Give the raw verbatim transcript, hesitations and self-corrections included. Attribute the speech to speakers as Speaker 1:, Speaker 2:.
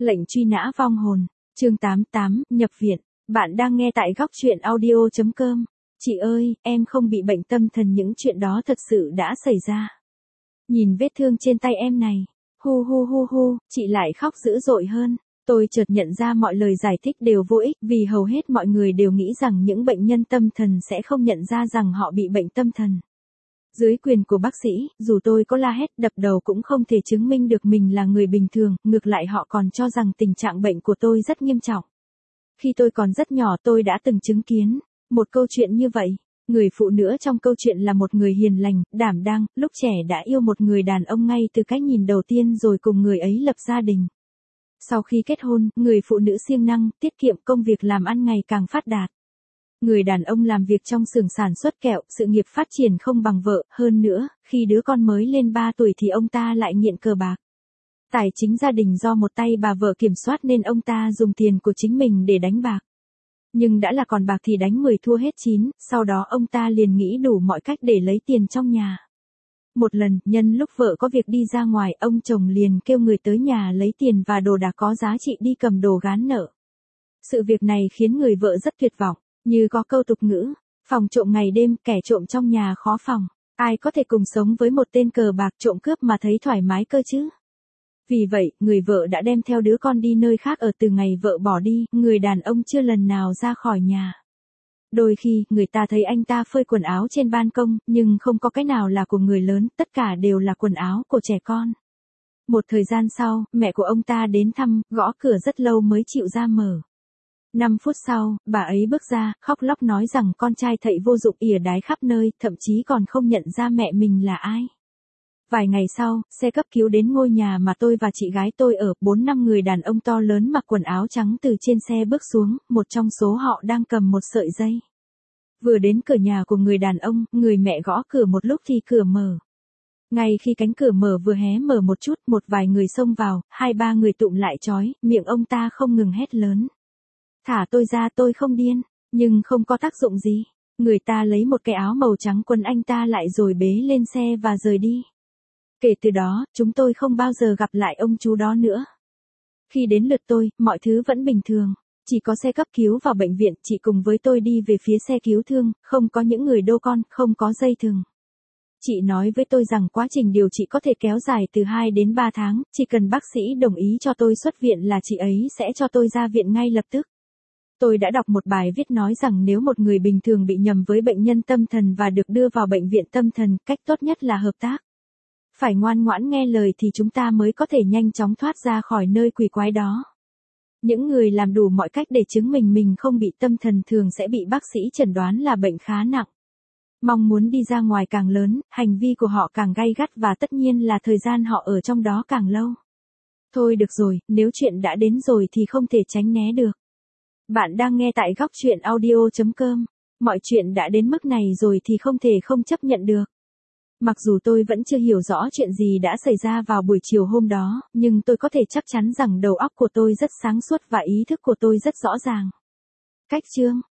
Speaker 1: Lệnh truy nã vong hồn, chương tám mươi tám, nhập viện. Bạn đang nghe tại góc truyện audio chấm com. Chị ơi, em không bị bệnh tâm thần, những chuyện đó thật sự đã xảy ra. Nhìn vết thương trên tay em này. Hu hu hu hu, chị lại khóc dữ dội hơn. Tôi chợt nhận ra mọi lời giải thích đều vô ích, vì hầu hết mọi người đều nghĩ rằng những bệnh nhân tâm thần sẽ không nhận ra rằng họ bị bệnh tâm thần. Dưới quyền của bác sĩ, dù tôi có la hét đập đầu cũng không thể chứng minh được mình là người bình thường, ngược lại họ còn cho rằng tình trạng bệnh của tôi rất nghiêm trọng. Khi tôi còn rất nhỏ tôi đã từng chứng kiến một câu chuyện như vậy. Người phụ nữ trong câu chuyện là một người hiền lành, đảm đang, lúc trẻ đã yêu một người đàn ông ngay từ cái nhìn đầu tiên rồi cùng người ấy lập gia đình. Sau khi kết hôn, người phụ nữ siêng năng, tiết kiệm, công việc làm ăn ngày càng phát đạt. Người đàn ông làm việc trong xưởng sản xuất kẹo, sự nghiệp phát triển không bằng vợ, hơn nữa, khi đứa con mới lên ba tuổi thì ông ta lại nghiện cờ bạc. Tài chính gia đình do một tay bà vợ kiểm soát nên ông ta dùng tiền của chính mình để đánh bạc. Nhưng đã là còn bạc thì đánh mười thua hết chín, sau đó ông ta liền nghĩ đủ mọi cách để lấy tiền trong nhà. Một lần, nhân lúc vợ có việc đi ra ngoài, ông chồng liền kêu người tới nhà lấy tiền và đồ đạc có giá trị đi cầm đồ gán nợ. Sự việc này khiến người vợ rất tuyệt vọng. Như có câu tục ngữ, phòng trộm ngày đêm, kẻ trộm trong nhà khó phòng. Ai có thể cùng sống với một tên cờ bạc trộm cướp mà thấy thoải mái cơ chứ? Vì vậy, người vợ đã đem theo đứa con đi nơi khác ở. Từ ngày vợ bỏ đi, người đàn ông chưa lần nào ra khỏi nhà. Đôi khi, người ta thấy anh ta phơi quần áo trên ban công, nhưng không có cái nào là của người lớn, tất cả đều là quần áo của trẻ con. Một thời gian sau, mẹ của ông ta đến thăm, gõ cửa rất lâu mới chịu ra mở. Năm phút sau, bà ấy bước ra, khóc lóc nói rằng con trai thầy vô dụng ỉa đái khắp nơi, thậm chí còn không nhận ra mẹ mình là ai. Vài ngày sau, xe cấp cứu đến ngôi nhà mà tôi và chị gái tôi ở, bốn năm người đàn ông to lớn mặc quần áo trắng từ trên xe bước xuống, một trong số họ đang cầm một sợi dây. Vừa đến cửa nhà của người đàn ông, người mẹ gõ cửa một lúc thì cửa mở. Ngay khi cánh cửa mở vừa hé mở một chút, một vài người xông vào, hai ba người tụm lại trói, miệng ông ta không ngừng hét lớn. Thả tôi ra, tôi không điên, nhưng không có tác dụng gì. Người ta lấy một cái áo màu trắng quấn anh ta lại rồi bế lên xe và rời đi. Kể từ đó, chúng tôi không bao giờ gặp lại ông chú đó nữa. Khi đến lượt tôi, mọi thứ vẫn bình thường. Chỉ có xe cấp cứu vào bệnh viện, chị cùng với tôi đi về phía xe cứu thương, không có những người đô con, không có dây thừng. Chị nói với tôi rằng quá trình điều trị có thể kéo dài từ hai đến ba tháng, chỉ cần bác sĩ đồng ý cho tôi xuất viện là chị ấy sẽ cho tôi ra viện ngay lập tức. Tôi đã đọc một bài viết nói rằng nếu một người bình thường bị nhầm với bệnh nhân tâm thần và được đưa vào bệnh viện tâm thần, cách tốt nhất là hợp tác. Phải ngoan ngoãn nghe lời thì chúng ta mới có thể nhanh chóng thoát ra khỏi nơi quỷ quái đó. Những người làm đủ mọi cách để chứng minh mình không bị tâm thần thường sẽ bị bác sĩ chẩn đoán là bệnh khá nặng. Mong muốn đi ra ngoài càng lớn, hành vi của họ càng gay gắt và tất nhiên là thời gian họ ở trong đó càng lâu. Thôi được rồi, nếu chuyện đã đến rồi thì không thể tránh né được. Bạn đang nghe tại góc truyện audio chấm com. Mọi chuyện đã đến mức này rồi thì không thể không chấp nhận được. Mặc dù tôi vẫn chưa hiểu rõ chuyện gì đã xảy ra vào buổi chiều hôm đó, nhưng tôi có thể chắc chắn rằng đầu óc của tôi rất sáng suốt và ý thức của tôi rất rõ ràng. Cách chương